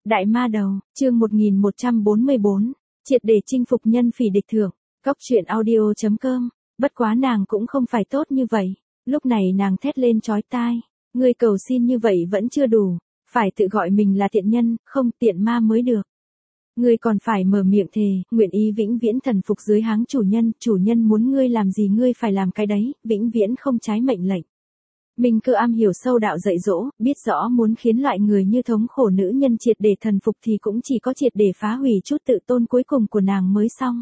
Đại ma đầu, chương 1144, triệt để chinh phục nhân phỉ địch thượng, Cốc truyện audio.com, bất quá nàng cũng không phải tốt như vậy, lúc này nàng thét lên chói tai, ngươi cầu xin như vậy vẫn chưa đủ, phải tự gọi mình là tiện nhân, không tiện ma mới được. Ngươi còn phải mở miệng thề, nguyện ý vĩnh viễn thần phục dưới háng chủ nhân muốn ngươi làm gì ngươi phải làm cái đấy, vĩnh viễn không trái mệnh lệnh. Minh Cơ am hiểu sâu đạo dạy dỗ, biết rõ muốn khiến loại người như thống khổ nữ nhân triệt để thần phục thì cũng chỉ có triệt để phá hủy chút tự tôn cuối cùng của nàng mới xong.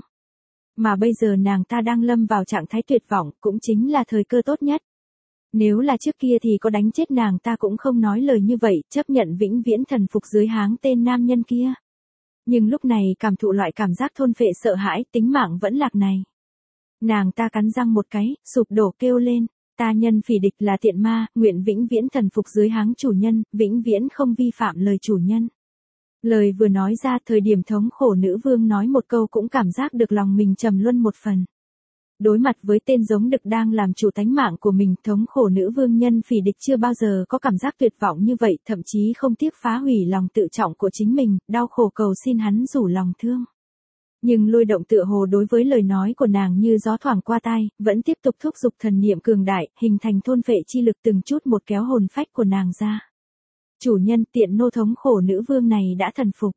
Mà bây giờ nàng ta đang lâm vào trạng thái tuyệt vọng, cũng chính là thời cơ tốt nhất. Nếu là trước kia thì có đánh chết nàng ta cũng không nói lời như vậy, chấp nhận vĩnh viễn thần phục dưới háng tên nam nhân kia. Nhưng lúc này cảm thụ loại cảm giác thôn phệ sợ hãi, tính mạng vẫn lạc này. Nàng ta cắn răng một cái, sụp đổ kêu lên. Ta nhân phỉ địch là tiện ma, nguyện vĩnh viễn thần phục dưới háng chủ nhân, vĩnh viễn không vi phạm lời chủ nhân. Lời vừa nói ra thời điểm thống khổ nữ vương nói một câu cũng cảm giác được lòng mình trầm luân một phần. Đối mặt với tên giống đực đang làm chủ tánh mạng của mình, thống khổ nữ vương nhân phỉ địch chưa bao giờ có cảm giác tuyệt vọng như vậy, thậm chí không tiếc phá hủy lòng tự trọng của chính mình, đau khổ cầu xin hắn rủ lòng thương. Nhưng Lôi Động tựa hồ đối với lời nói của nàng như gió thoảng qua tai, vẫn tiếp tục thúc giục thần niệm cường đại, hình thành thôn phệ chi lực từng chút một kéo hồn phách của nàng ra. Chủ nhân, tiện nô thống khổ nữ vương này đã thần phục.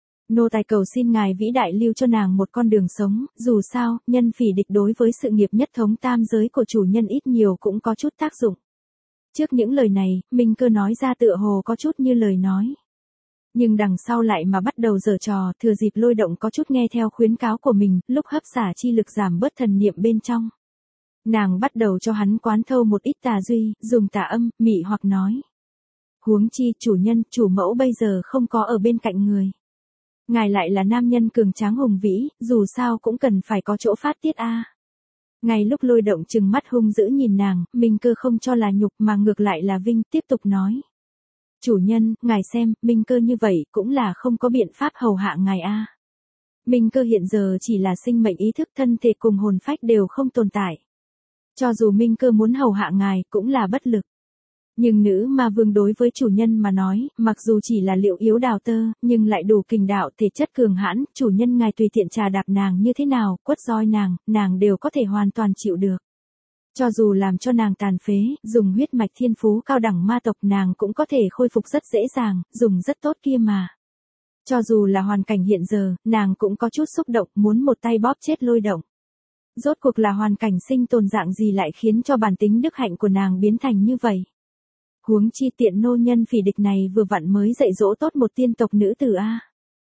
Nô tài cầu xin ngài vĩ đại lưu cho nàng một con đường sống, dù sao, nhân phỉ địch đối với sự nghiệp nhất thống tam giới của chủ nhân ít nhiều cũng có chút tác dụng. Trước những lời này, Minh Cơ nói ra tựa hồ có chút như lời nói. Nhưng đằng sau lại mà bắt đầu giở trò, thừa dịp Lôi Động có chút nghe theo khuyến cáo của mình, lúc hấp xả chi lực giảm bớt thần niệm bên trong. Nàng bắt đầu cho hắn quán thâu một ít tà duy, dùng tà âm, mị hoặc nói. Huống chi chủ nhân, chủ mẫu bây giờ không có ở bên cạnh người. Ngài lại là nam nhân cường tráng hùng vĩ, dù sao cũng cần phải có chỗ phát tiết a. Ngay lúc Lôi Động trừng mắt hung dữ nhìn nàng, Minh Cơ không cho là nhục mà ngược lại là vinh, tiếp tục nói. Chủ nhân, ngài xem, Minh Cơ như vậy cũng là không có biện pháp hầu hạ ngài a. Minh Cơ hiện giờ chỉ là sinh mệnh ý thức, thân thể cùng hồn phách đều không tồn tại. Cho dù Minh Cơ muốn hầu hạ ngài cũng là bất lực. Nhưng nữ ma vương đối với chủ nhân mà nói, mặc dù chỉ là liệu yếu đào tơ, nhưng lại đủ kình đạo thể chất cường hãn, chủ nhân ngài tùy tiện trà đạp nàng như thế nào, quất roi nàng đều có thể hoàn toàn chịu được. Cho dù làm cho nàng tàn phế, dùng huyết mạch thiên phú cao đẳng ma tộc nàng cũng có thể khôi phục rất dễ dàng, dùng rất tốt kia mà. Cho dù là hoàn cảnh hiện giờ, nàng cũng có chút xúc động muốn một tay bóp chết Lôi Động. Rốt cuộc là hoàn cảnh sinh tồn dạng gì lại khiến cho bản tính đức hạnh của nàng biến thành như vậy. Huống chi tiện nô nhân phỉ địch này vừa vặn mới dạy dỗ tốt một tiên tộc nữ tử a.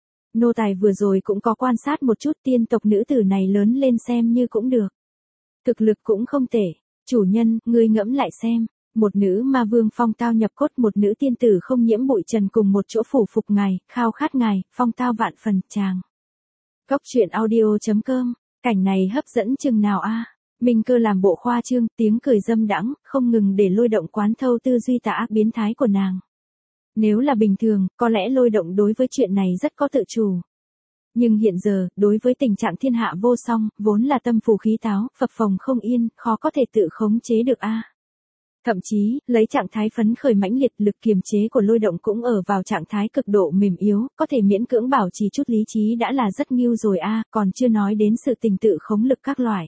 Nô tài vừa rồi cũng có quan sát một chút tiên tộc nữ tử này lớn lên xem như cũng được. Thực lực cũng không tệ. Chủ nhân, ngươi ngẫm lại xem, một nữ ma vương phong tao nhập cốt, một nữ tiên tử không nhiễm bụi trần cùng một chỗ phủ phục ngài, khao khát ngài, phong tao vạn phần, chàng. Cốc truyện audio.com, cảnh này hấp dẫn chừng nào a? Minh Cơ làm bộ khoa trương, tiếng cười dâm đãng, không ngừng để Lôi Động quán thâu tư duy tà ác biến thái của nàng. Nếu là bình thường, có lẽ Lôi Động đối với chuyện này rất có tự chủ. Nhưng hiện giờ, đối với tình trạng thiên hạ vô song, vốn là tâm phù khí táo, phập phồng không yên, khó có thể tự khống chế được a. Thậm chí, lấy trạng thái phấn khởi mãnh liệt, lực kiềm chế của Lôi Động cũng ở vào trạng thái cực độ mềm yếu, có thể miễn cưỡng bảo trì chút lý trí đã là rất nghiêu rồi a, còn chưa nói đến sự tình tự khống lực các loại.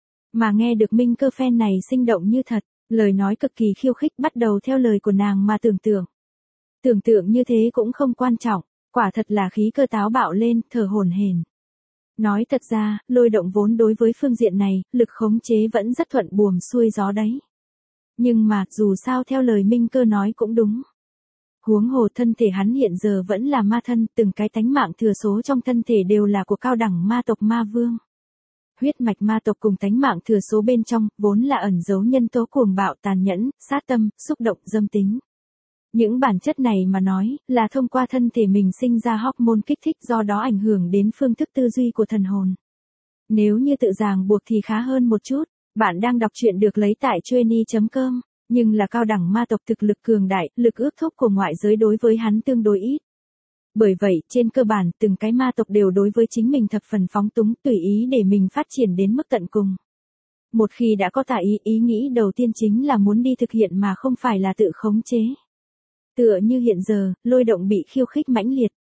Mà nghe được Minh Cơ phen này sinh động như thật, lời nói cực kỳ khiêu khích, bắt đầu theo lời của nàng mà tưởng tượng. Tưởng tượng như thế cũng không quan trọng. Quả thật là khí cơ táo bạo lên, thở hổn hển. Nói thật ra, Lôi Động vốn đối với phương diện này, lực khống chế vẫn rất thuận buồm xuôi gió đấy. Nhưng mà, dù sao theo lời Minh Cơ nói cũng đúng. Huống hồ thân thể hắn hiện giờ vẫn là ma thân, từng cái tánh mạng thừa số trong thân thể đều là của cao đẳng ma tộc ma vương. Huyết mạch ma tộc cùng tánh mạng thừa số bên trong, vốn là ẩn giấu nhân tố cuồng bạo tàn nhẫn, sát tâm, xúc động, dâm tính. Những bản chất này mà nói, là thông qua thân thể mình sinh ra hormone kích thích, do đó ảnh hưởng đến phương thức tư duy của thần hồn. Nếu như tự ràng buộc thì khá hơn một chút, bạn đang đọc truyện được lấy tại Chueny.com, nhưng là cao đẳng ma tộc thực lực cường đại, lực ước thúc của ngoại giới đối với hắn tương đối ít. Bởi vậy, trên cơ bản, từng cái ma tộc đều đối với chính mình thập phần phóng túng, tùy ý để mình phát triển đến mức tận cùng. Một khi đã có tà ý nghĩ đầu tiên chính là muốn đi thực hiện mà không phải là tự khống chế. Tựa như hiện giờ, Lôi Động bị khiêu khích mãnh liệt.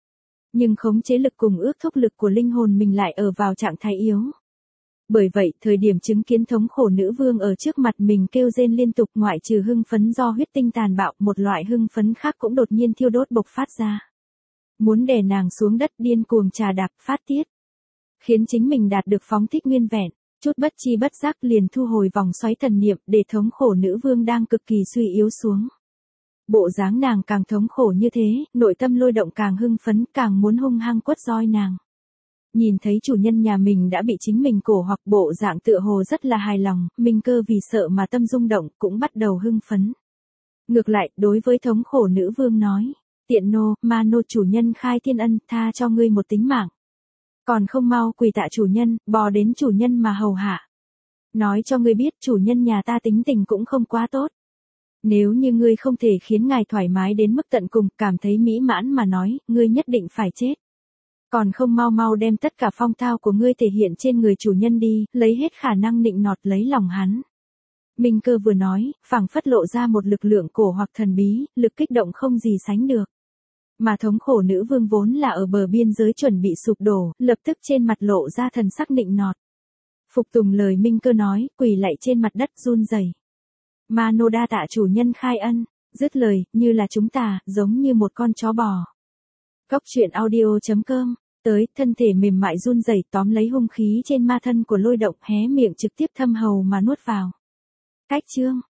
Nhưng khống chế lực cùng ước thúc lực của linh hồn mình lại ở vào trạng thái yếu. Bởi vậy, thời điểm chứng kiến thống khổ nữ vương ở trước mặt mình kêu rên liên tục, ngoại trừ hưng phấn do huyết tinh tàn bạo, một loại hưng phấn khác cũng đột nhiên thiêu đốt bộc phát ra. Muốn đè nàng xuống đất, điên cuồng trà đạp phát tiết. Khiến chính mình đạt được phóng thích nguyên vẹn, chút bất chi bất giác liền thu hồi vòng xoáy thần niệm để thống khổ nữ vương đang cực kỳ suy yếu xuống. Bộ dáng nàng càng thống khổ như thế, nội tâm lôi động càng hưng phấn, càng muốn hung hăng quất roi nàng. Nhìn thấy chủ nhân nhà mình đã bị chính mình cổ hoặc bộ dạng tựa hồ rất là hài lòng, Minh Cơ vì sợ mà tâm rung động cũng bắt đầu hưng phấn. Ngược lại, đối với thống khổ nữ vương nói, tiện nô, ma nô chủ nhân khai thiên ân, tha cho ngươi một tính mạng. Còn không mau quỳ tạ chủ nhân, bò đến chủ nhân mà hầu hạ. Nói cho ngươi biết chủ nhân nhà ta tính tình cũng không quá tốt. Nếu như ngươi không thể khiến ngài thoải mái đến mức tận cùng, cảm thấy mỹ mãn mà nói, ngươi nhất định phải chết. Còn không mau mau đem tất cả phong thao của ngươi thể hiện trên người chủ nhân đi, lấy hết khả năng nịnh nọt lấy lòng hắn. Minh Cơ vừa nói, phảng phất lộ ra một lực lượng cổ hoặc thần bí, lực kích động không gì sánh được. Mà thống khổ nữ vương vốn là ở bờ biên giới chuẩn bị sụp đổ, lập tức trên mặt lộ ra thần sắc nịnh nọt. Phục tùng lời Minh Cơ nói, quỳ lạy trên mặt đất run rẩy. Ma nô đa tạ chủ nhân khai ân, dứt lời, như là chúng ta, giống như một con chó bò. Góc truyện audio.com, tới, thân thể mềm mại run rẩy tóm lấy hung khí trên ma thân của lôi động, hé miệng trực tiếp thâm hầu mà nuốt vào. Cách chương.